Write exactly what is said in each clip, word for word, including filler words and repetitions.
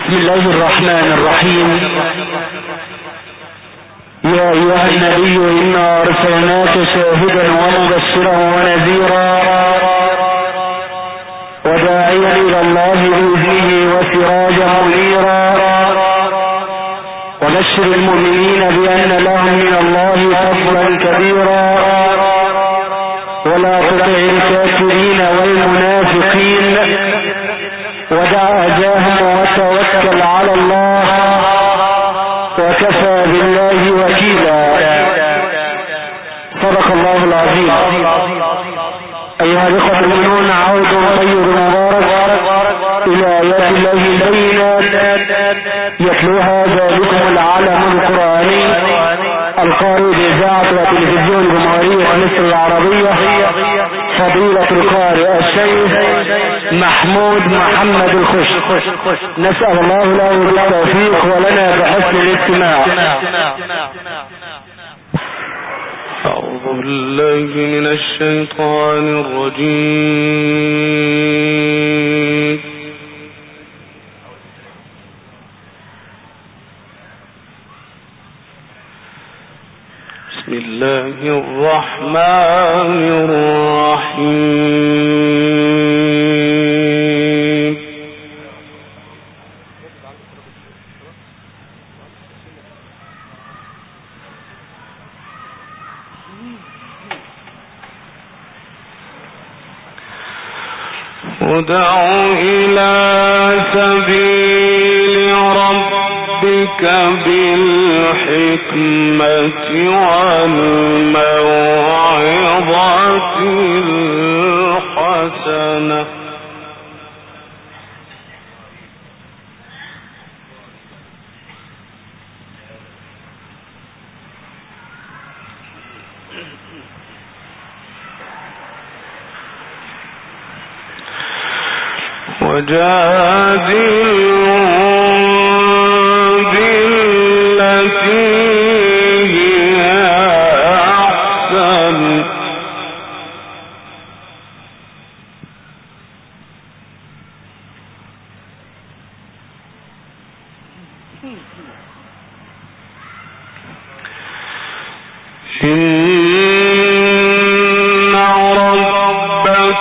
بسم الله الرحمن الرحيم. يا أيها النبي إنا أرسلناك شاهدا ومبشرا ونذيرا وداعيا إلى الله بإذنه وسراجا منيرا وبشر المؤمنين بأن لهم من الله فضلا كبيرا ولا تطع الكافرين والمنافقين ودع أذاهم وتوكل على الله وكفى بالله وكيلا. صدق الله العظيم. أيها الإخوة المؤمنون، عود طيب مبارك إلى آيات الله البينات يتلوها ذلكم العالم القرآني القارئ بإذاعة وتلفزيون جمهورية مصر العربية فضيلة القارئ الشيخ محمود محمد الخش. نسأل الله له بالتوفيق ولنا بحسن الاستماع. أعوذ بالله من الشيطان الرجيم. بسم الله الرحمن الرحيم. ادع إلى سبيل ربك بالحكمة والموعظة الحسنة وجادلهم بالتي هي أحسن إن ربك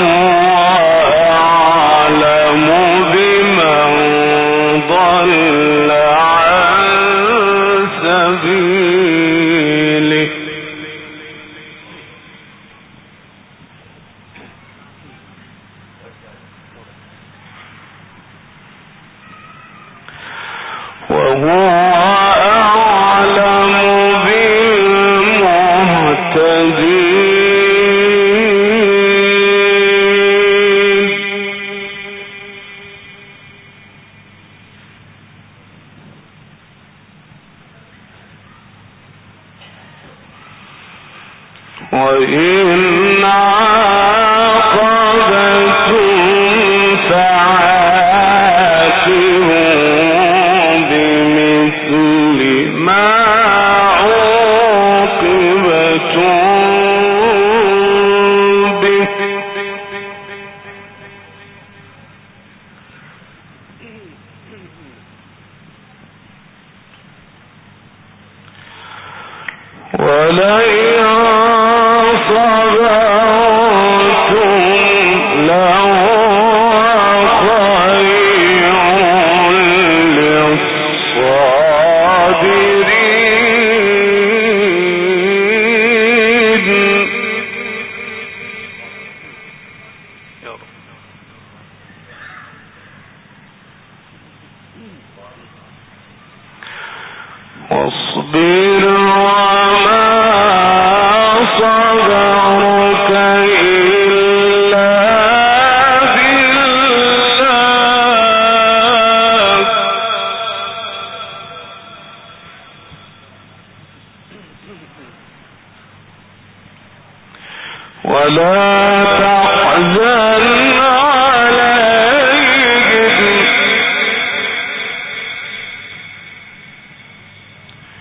وإن عاقبتم فعاقبوا بمثل ما عوقبتم به ولئن واصبر وما صبرك إلا بالله ولا تحزن عليهم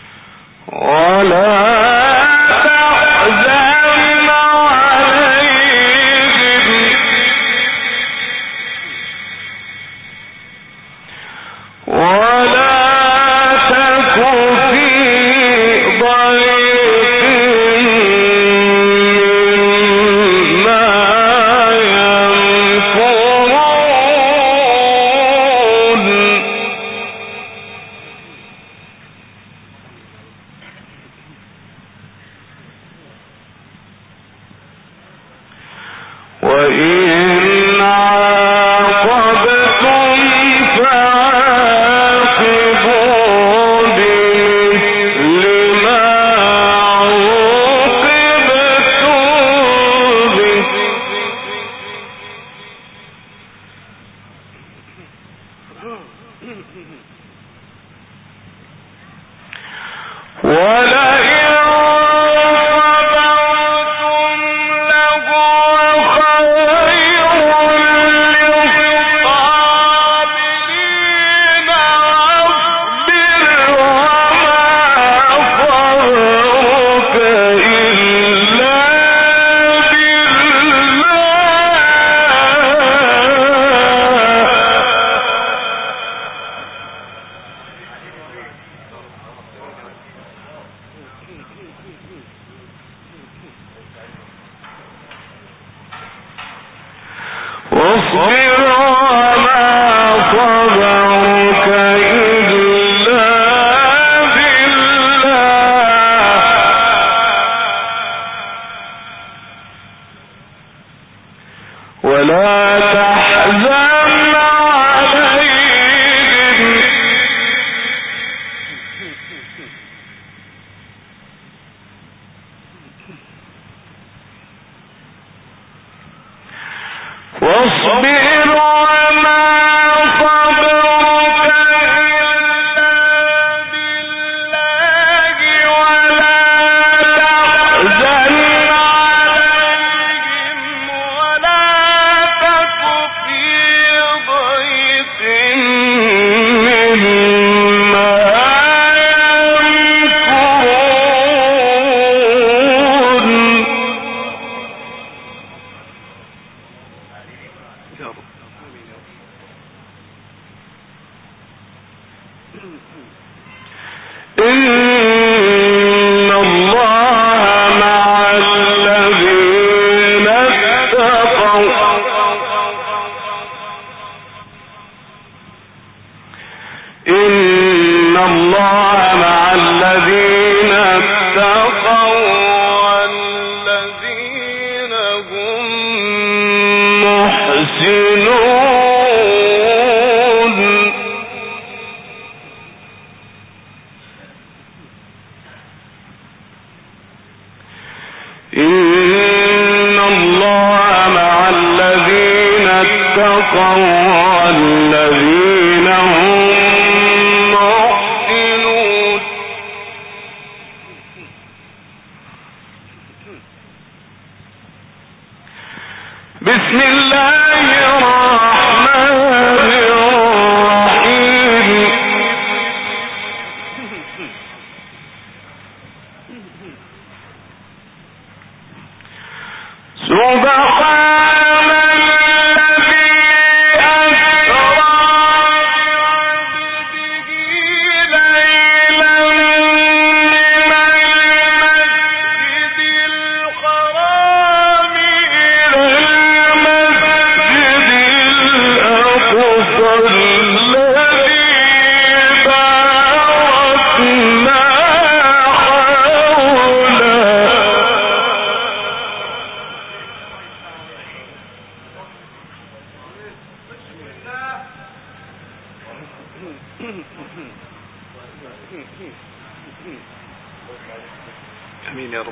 امين يا رب.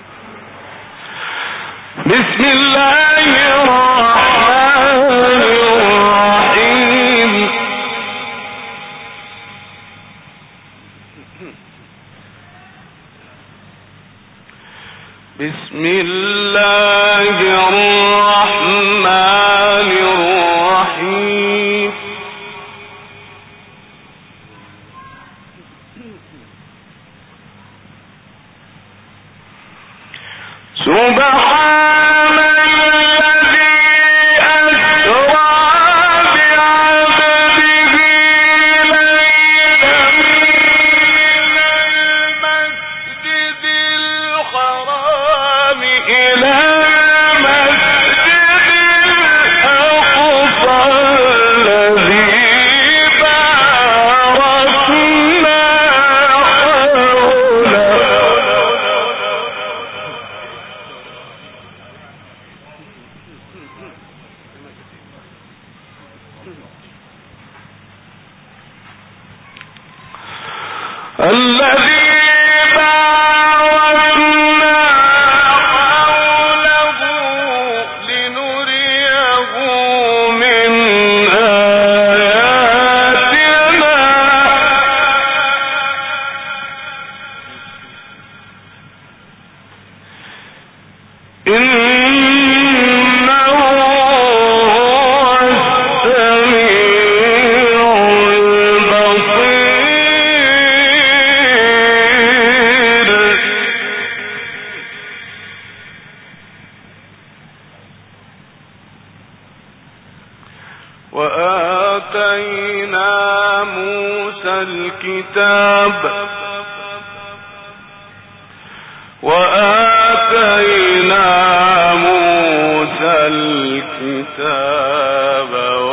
بسم الله الرحمن الرحيم. بسم الله الرحمن الرحيم. سبحان الذي أسرى بعبده ليلا من المسجد الحرام إلى المسجد الأقصى الذي باركنا حوله. الذي باركنا حوله لنريه من آياتنا وآتينا موسى الكتاب وآتينا موسى الكتاب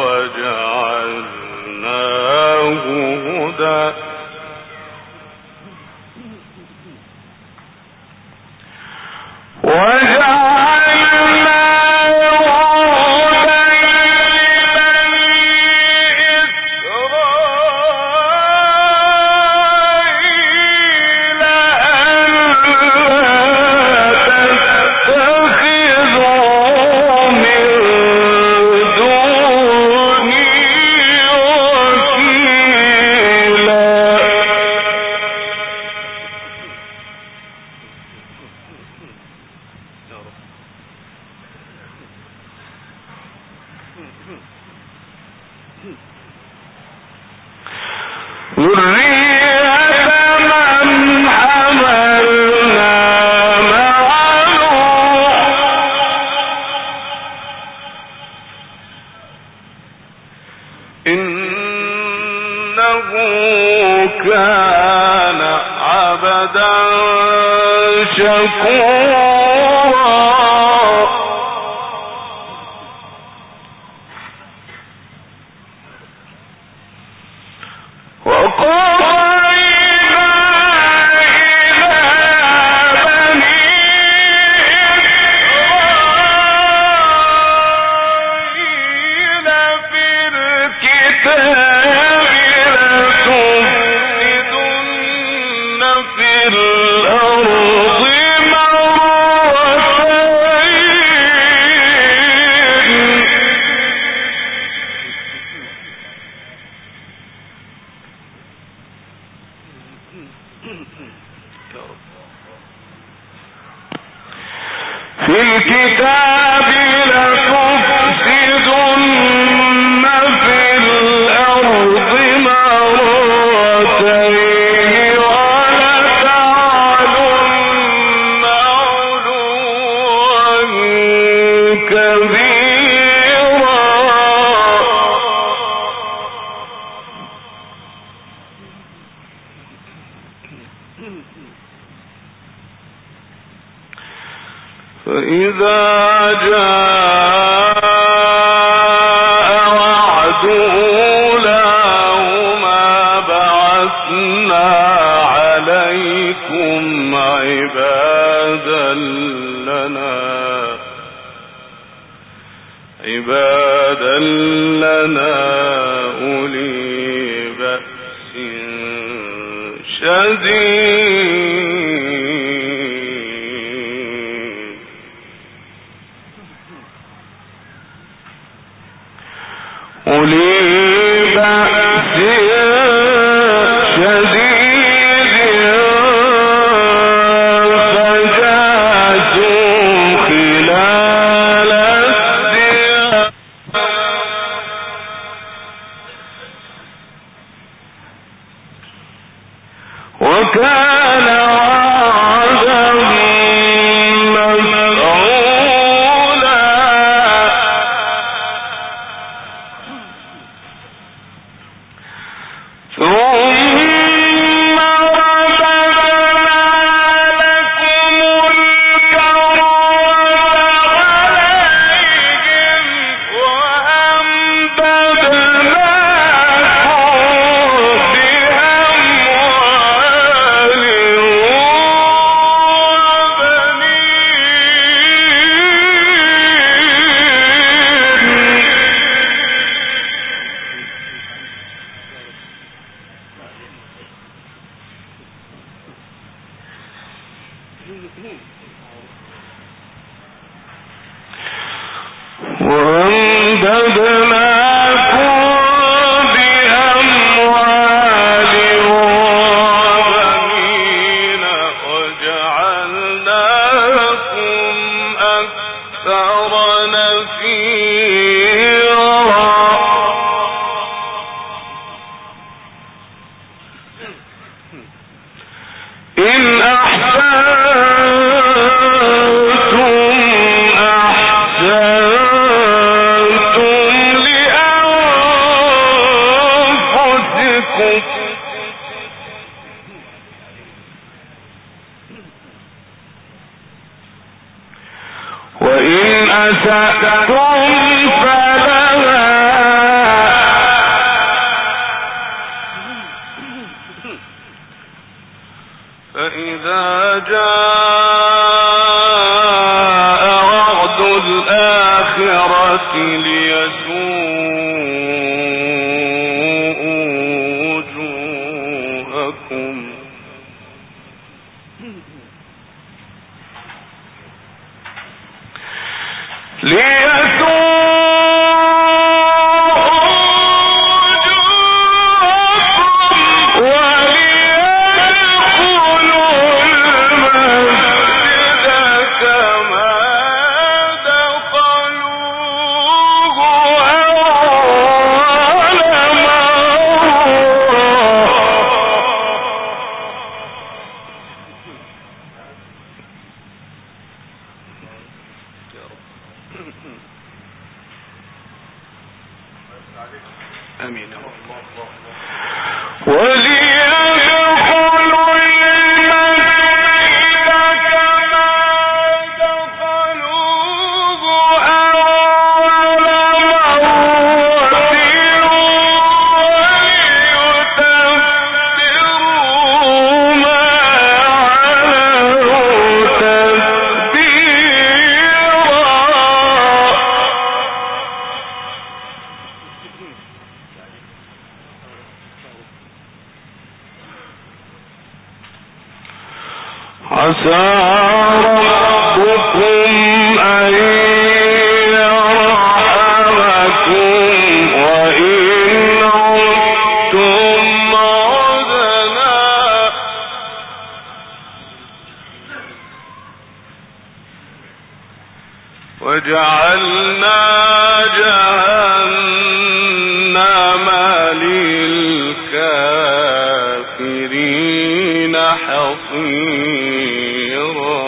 وجعلناه هدى كان عبدا شكورا في الكتاب لتفسدن في الأرض مرتين ولتعلن علوا كبيرا فإذا جاء وعد أولاهما بعثنا عليكم عبادا لنا عبادا لنا أولي بأس شديد أولي بأس شديد فجاسوا خلال الديار وكان وعدا مفعولا ربكم وإن أسأتم فلها فإذا جاء وعد الآخرة ليسوءوا وجوهكم آمين. وليدخلوا المسجد كما دخلوه أول مرة وليتبروا ما علوا تتبيرا. عسى ربكم أن يرحمكم وإن عدتم عدنا وجعلنا جهنم للكافرين حصيرا.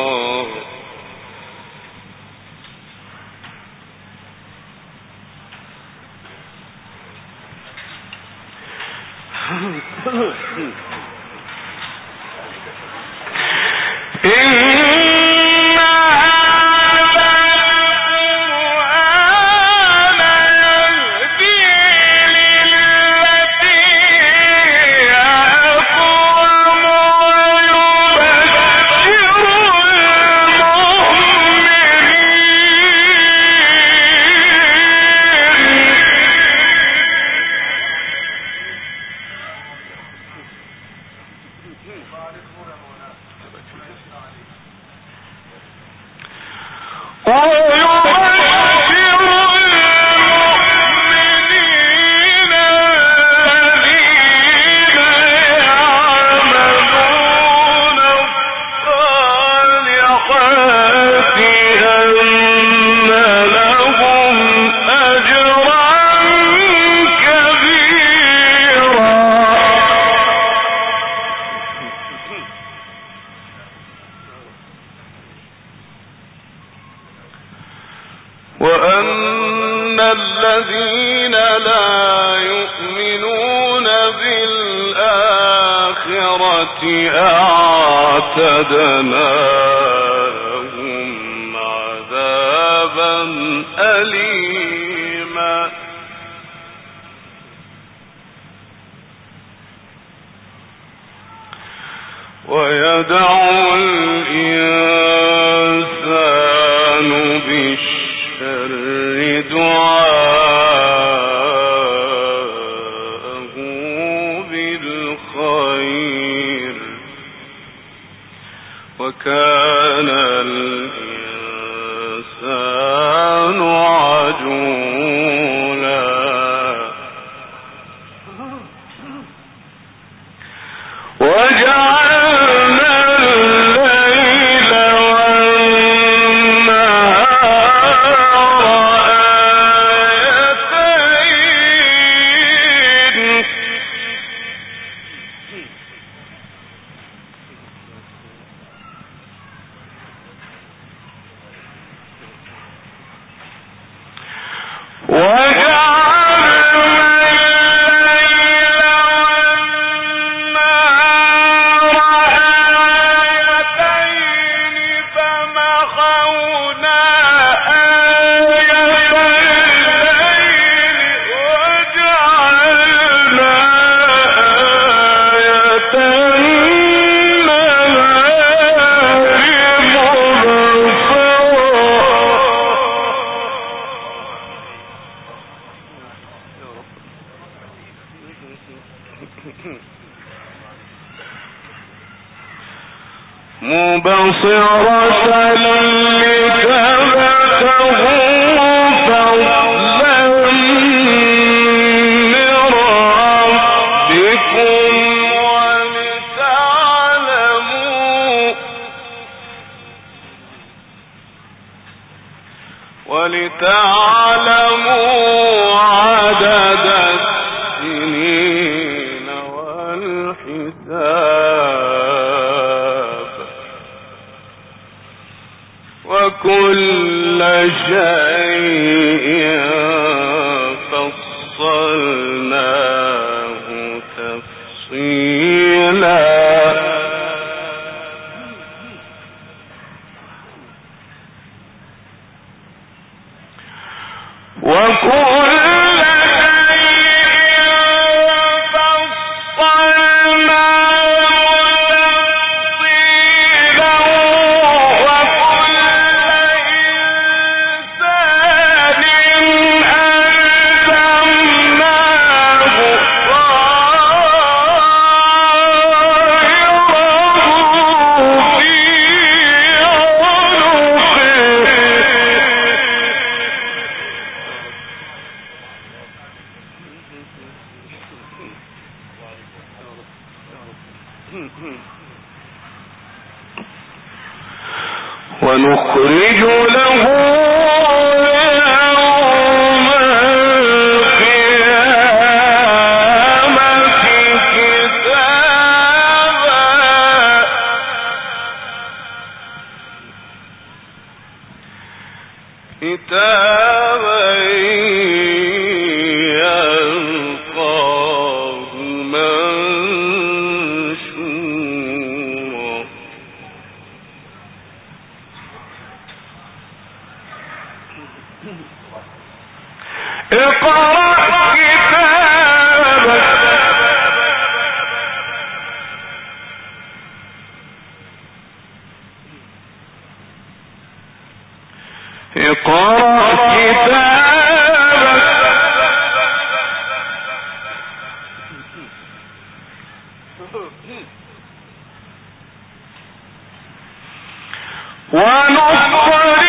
وأن الذين لا يؤمنون بالآخرة أعتدنا لهم عذابا أليما. ويدعو الإنسان بالشر دعاءه بالخير وكان الإنسان عجولا. وجعلنا مبصرة لتبتغوا فضلا من ربكم ولتعلموا ولتعلموا عدد السنين والحساب وكل شيء فصلناه تفصيلا وكل ونخرج له يوم القيامة كتابا كتابا يلقاه منشورا اقرأ كتابك اقرأ كتابك ونخرج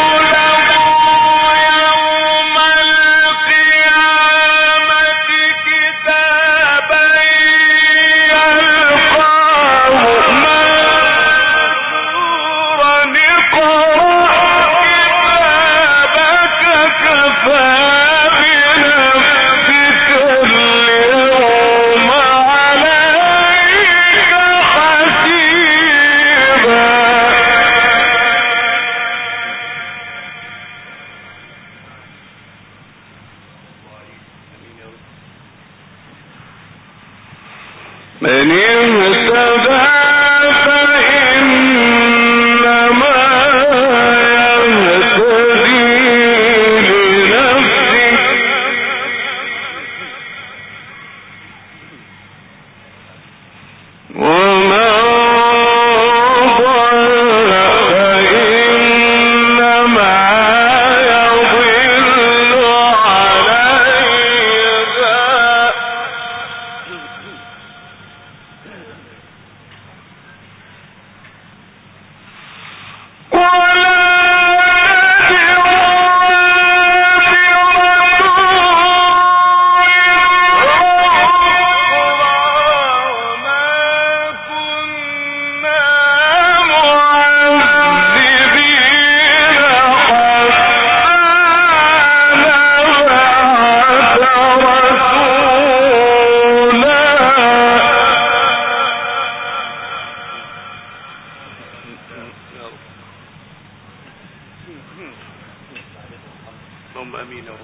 من اهتدى فإنما يهتدي لنفسه ومن ضل فإنما يضل عليها اللهم امين يا رب.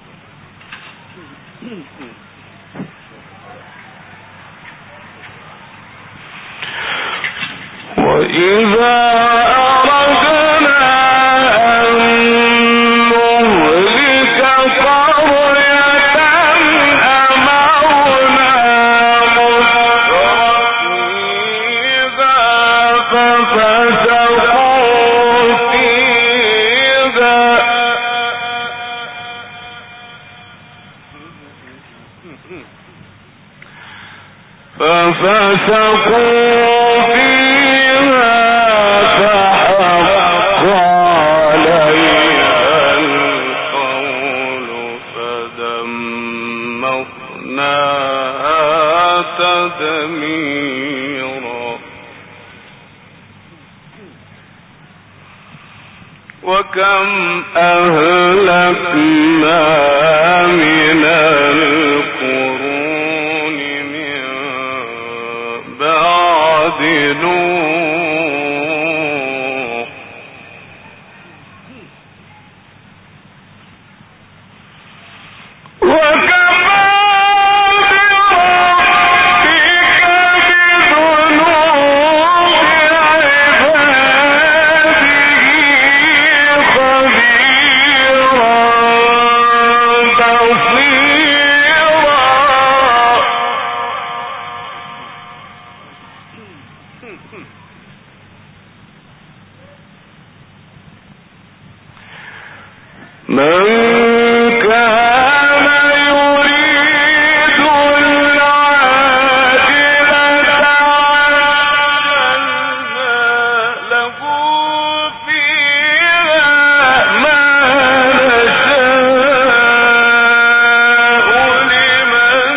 وإذا أردنا أن نهلك قرية أمرنا مترفيها ففسقوا فيها ففسقوا فيها فحق عليها القول فدمرناها تدميرا وكم أهلكنا من القرون من بعد نوح وكفى بربك بذنوب عباده خبيرا بصيرا. من كان يريد العاجلة عجلنا له فيها ما نشاء لمن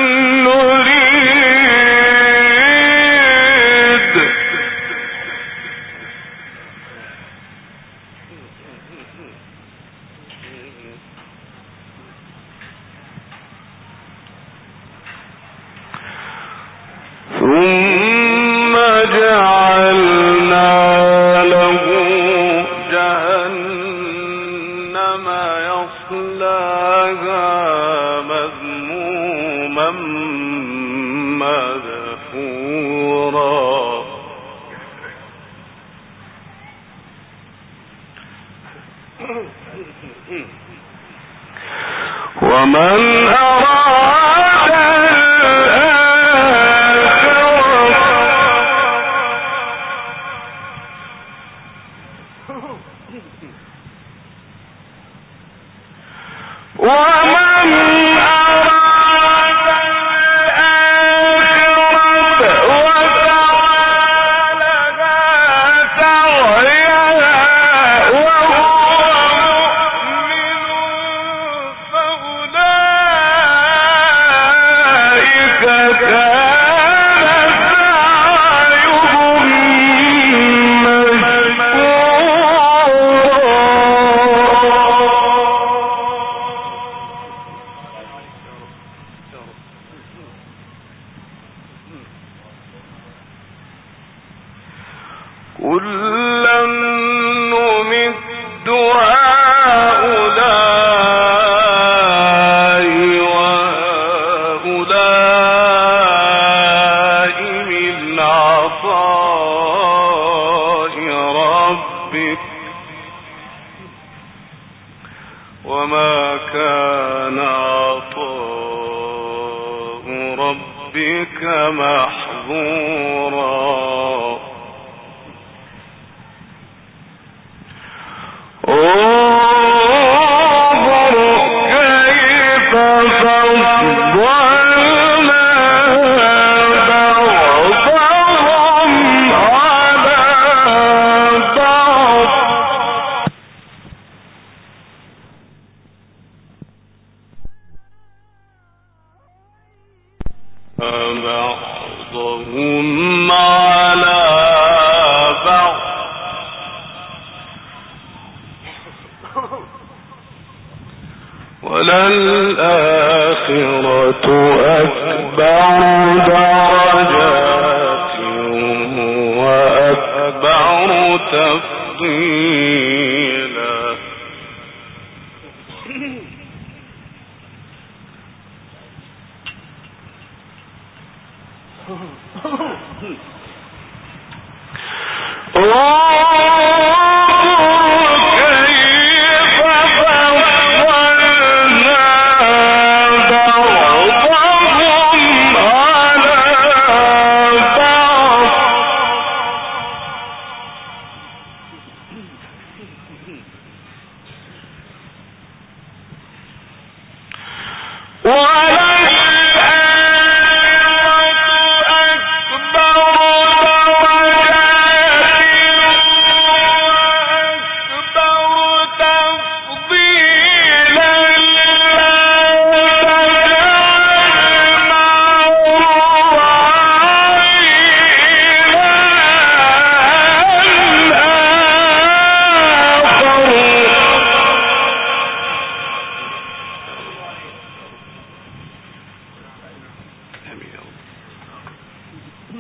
نريد ثم جعلنا له جهنم يصلاها مذموما مدحورا ومن أراد ومن أراد الآخرة وسعى لها سعيها وهو مؤمن فأولئك كان سعيهم كلا نمد هؤلاء وهؤلاء من عطاء ربك وما كان عطاء ربك محظورا. انظر كيف فضلنا بعضهم على بعض بعضهم على بعض وللآخرة أكبر درجات وأكبر تفضيلا. وللآخرة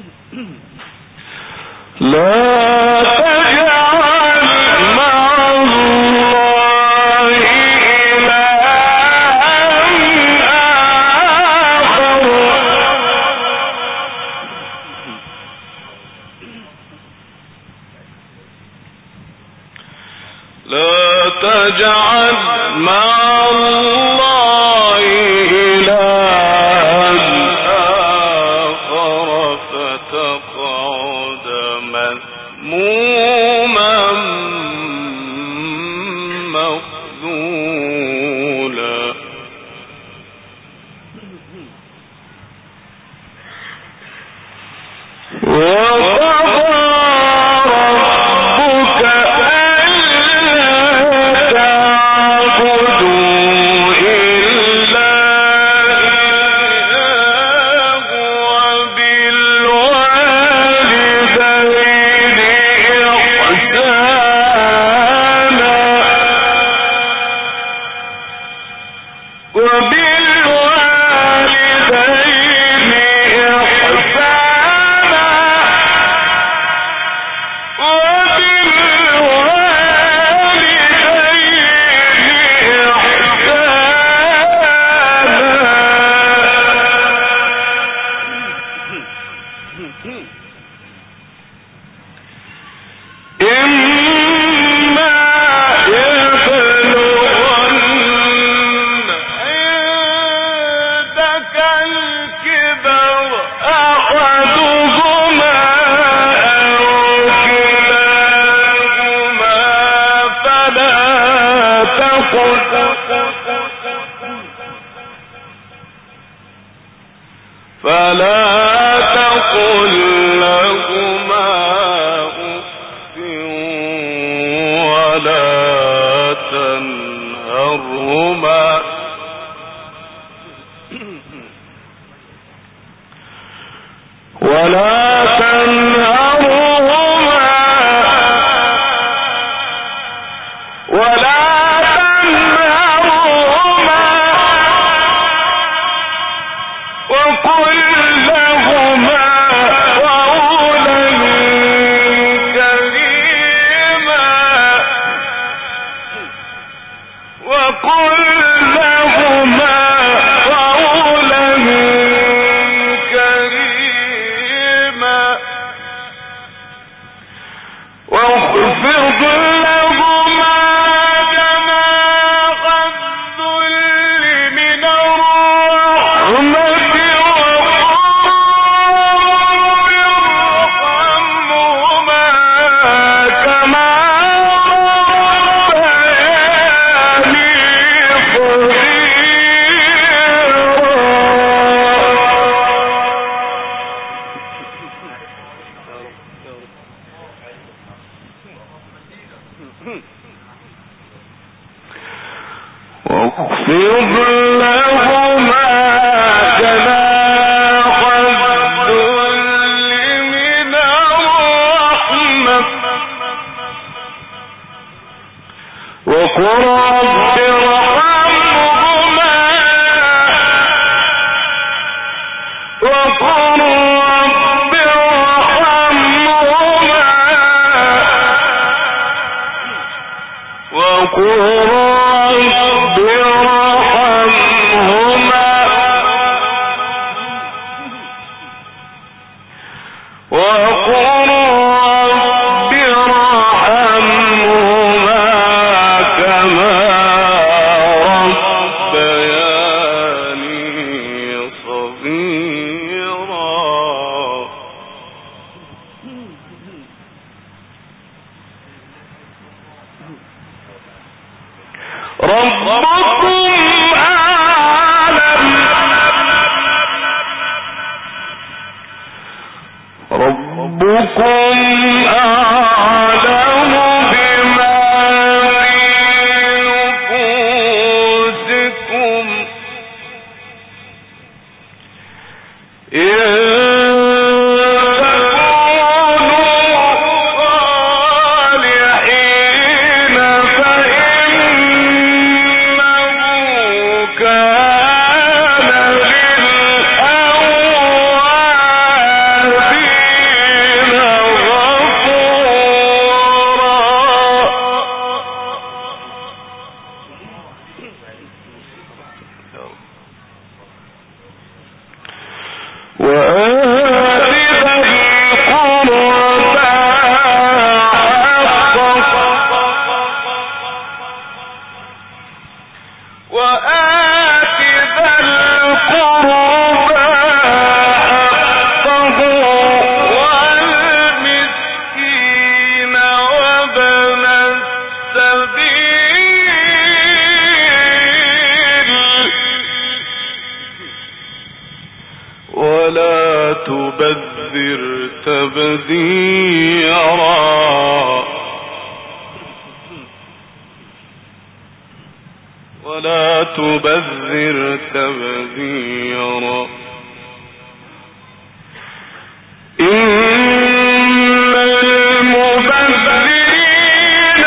كان للأوابين ولا تبذر تبذيرا إن المبذرين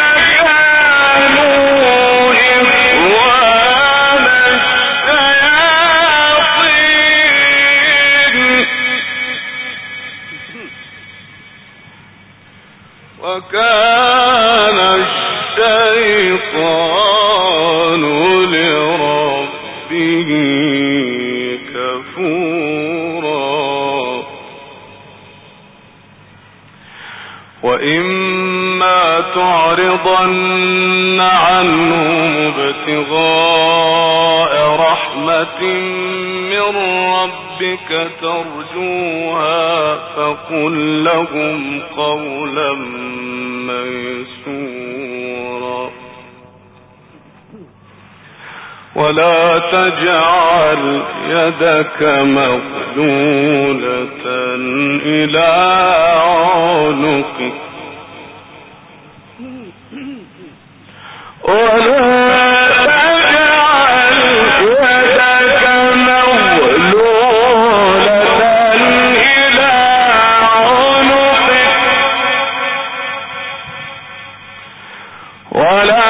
كانوا إخوان الشياطين وكان الشيطان لربه كفورا وإما تعرضن عنهم ابتغاء رحمة من ربك ترجوها فقل لهم قولا ميسورا ولا تجعل يدك مغلولة إلى عنقك ولا تجعل يدك مغلولة إلى عنقك ولا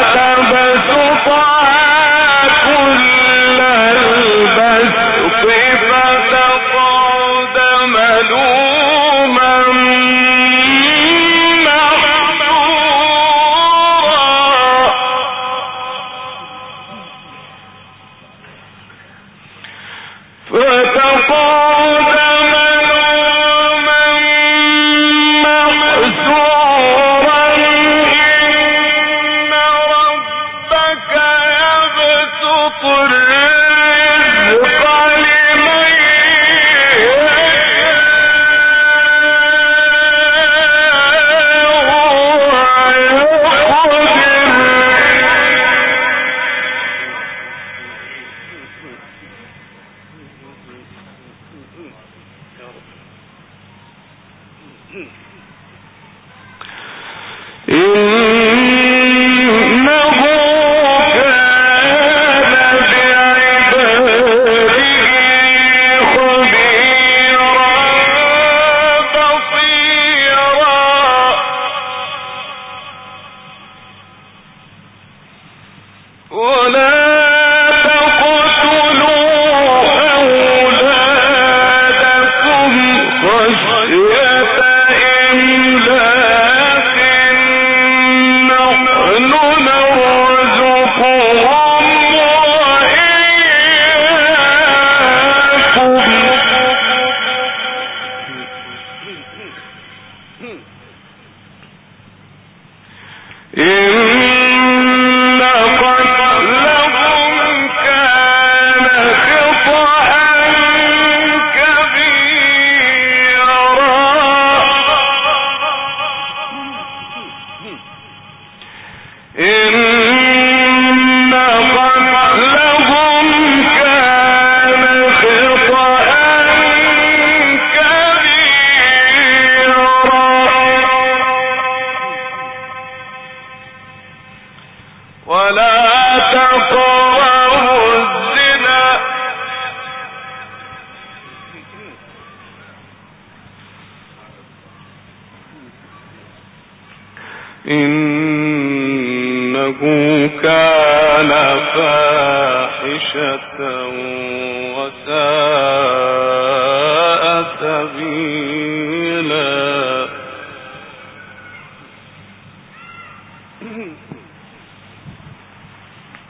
إنه كان فاحشة وساء سبيلا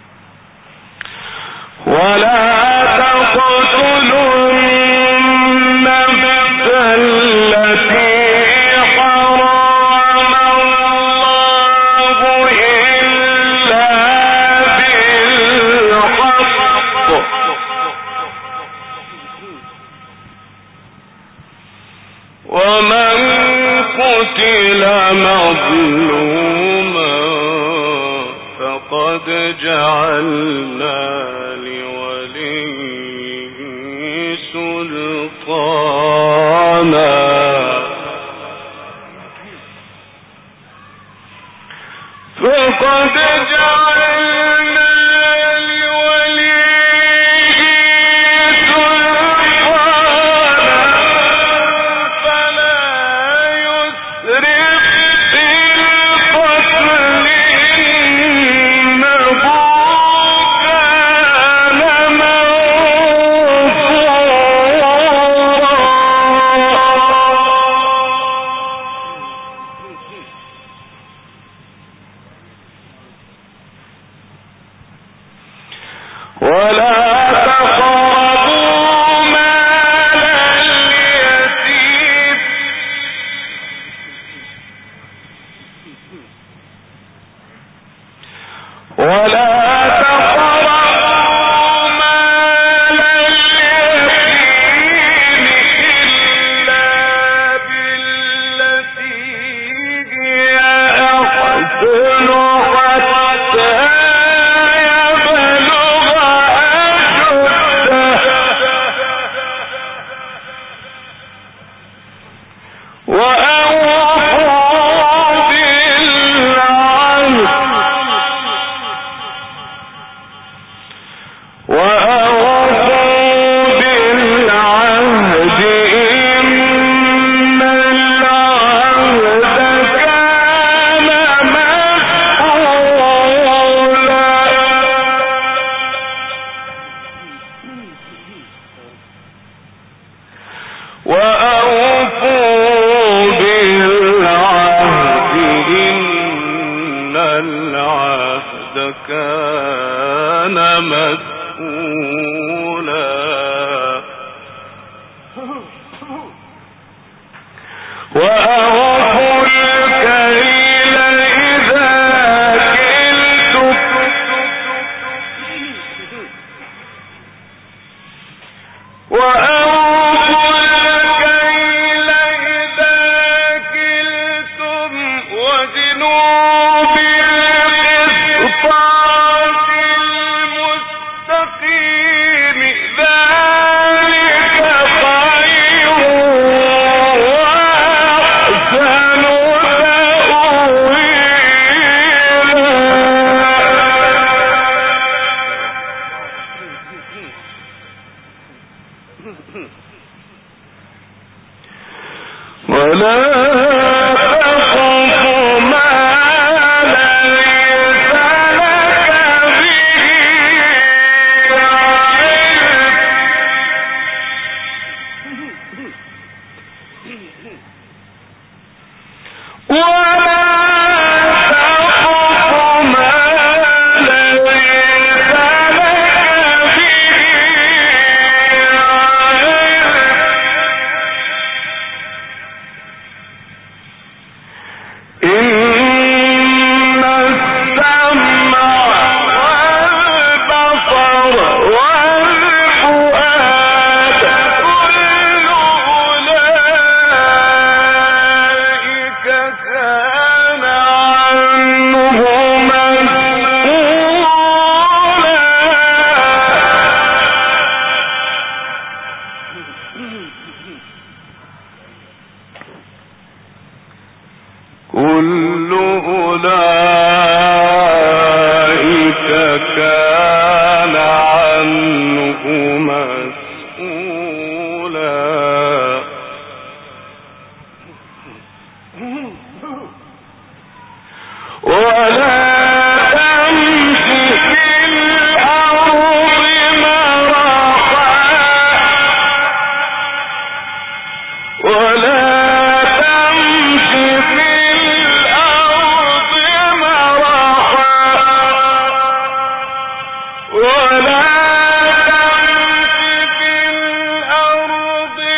ولا تقتلوا ومن قتل مظلوما فقد جعلنا لوليه سلطانا فقد جعلنا لوليه سلطانا فلا يسرف في القتل إنه كان منصورا ولا تقربوا مال اليتيم ولا تقربوا مال اليتيم إلا بالتي هي أحسن حتى يبلغ أشده وأوفوا بالعهد وأوفوا بالعهد إن العهد كان مسؤولا وأوفوا بالعهد إن العهد كان مسؤولا وأوفوا الكيل إذا كلتم وأوفوا الكيل إذا كلتم وزنوا بالقسطاس المستقيم ذلك خير وأحسن تأويلا ولا تقف ما ليس لك به علم ولا تقف ما ليس لك به إن السمع والبصر والفؤاد كل أولئك كان عنه مسؤولا كل أولئك كان عنه مسؤولا ولا تمش في الأرض مرحا ولا تمش في الأرض مرحا ولا تمش في الأرض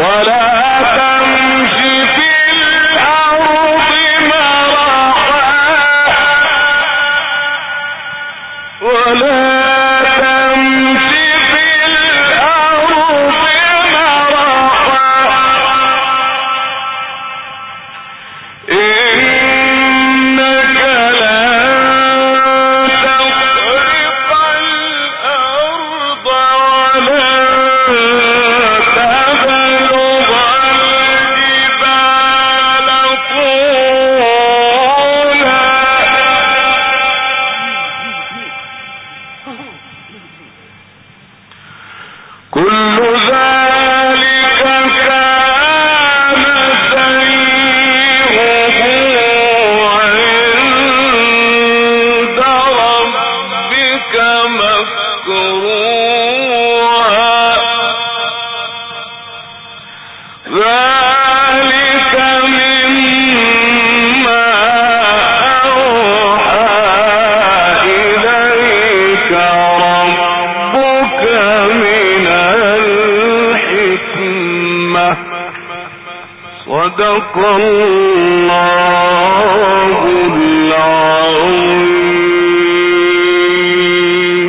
صدق الله العظيم.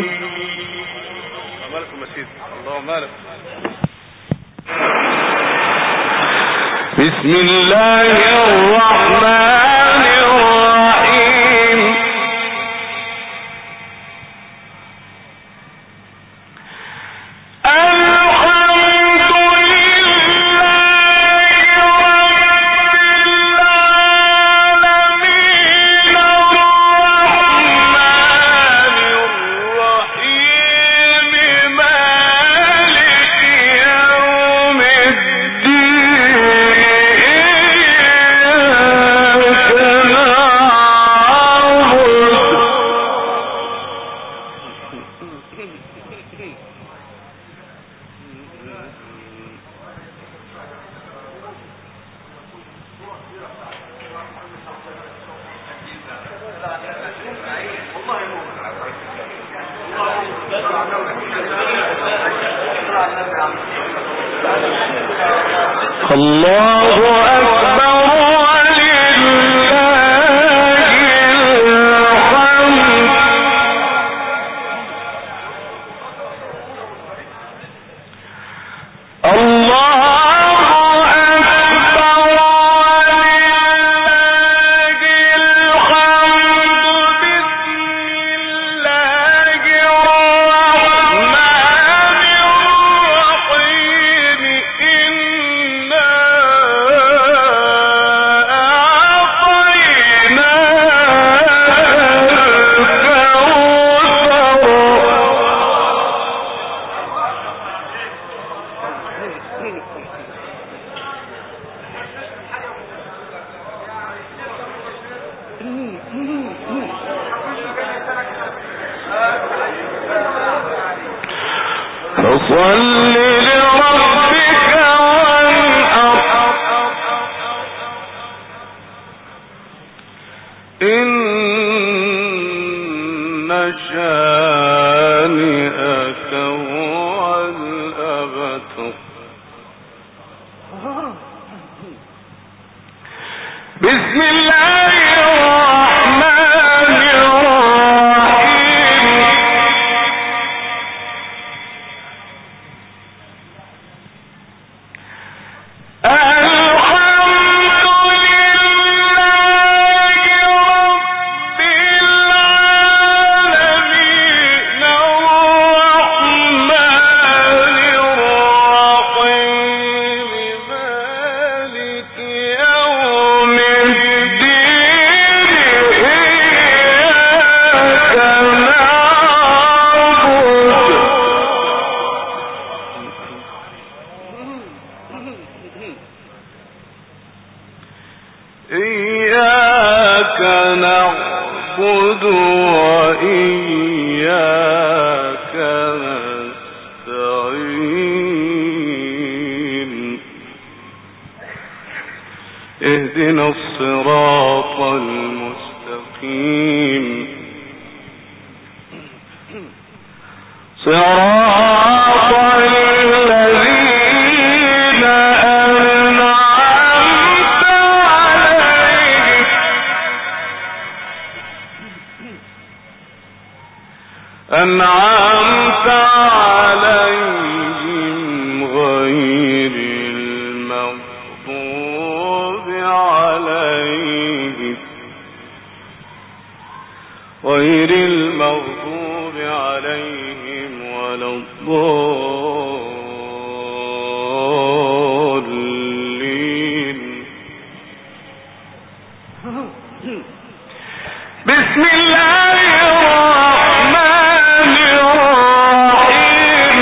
بسم الله الرحمن الرحيم. الله أكبر ولله الحمد. الله فصل لربك وانحر إن شانئك هو الأبتر. بسم الله الرحمن الرحيم. إياك نعبد وإياك نستعين. اهدنا الصراط المستقيم صراط الذين أنعمت عليهم غير المغضوب عليهم غير المغضوب عليهم ولا الضالين. بسم الله الرحمن الرحيم.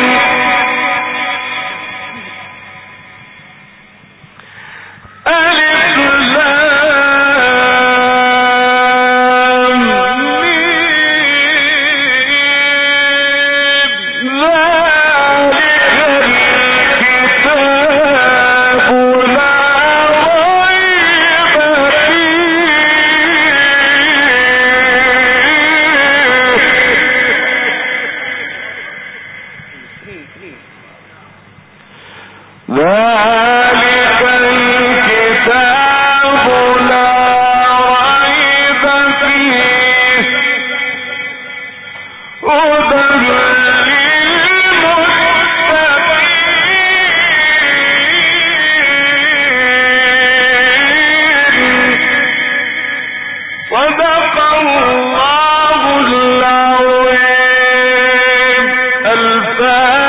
ألف لام ميم ذلك الكتاب لا ريب فيه ذلك الكتاب لا ريب فيه هدى للمتقين. صدق الله العظيم. الفاتحة.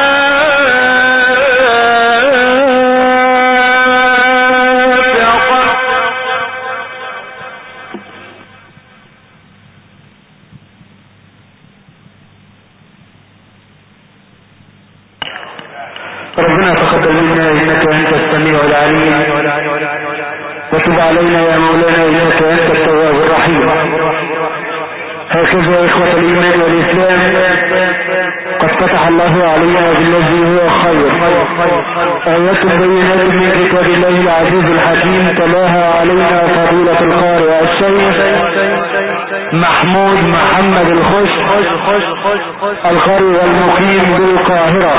ربنا تقبل منا انك انت السميع العليم وتب علينا يا مولانا انك انت التواب الرحيم. هكذا اخوة الايمان والاسلام قد فتح الله علينا بالذي هو خير، ايات بينات من كتاب الله العزيز الحكيم تلاها علينا فضيلة القارئ الشيخ محمود محمد الخش القارئ والمقيم بالقاهرة،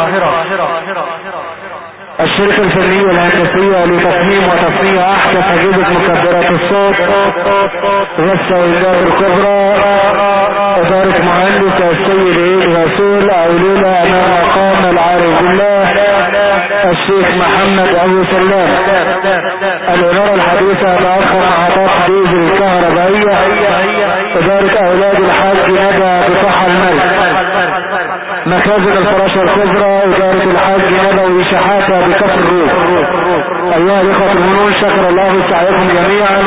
الشركة الفنية الهندسية لتصميم وتصنيع احدث اجهزة مكبرات الصوت والسيدات الكبرى، ادارة مهندس السيد عيد رسول اولينا امام مقام العارف بالله الشيخ محمد ابو سلام، الادارة الحديثة الاخ محطات ديزل الكهربائية، ادارة اولاد الحاج ندى بصحة الملك، مخازن الفراشة الكبرى، ادارة الحاج نبوي شحاتة بكفر الروح. ايها الاخوة المنون، شكر الله سعيكم جميعا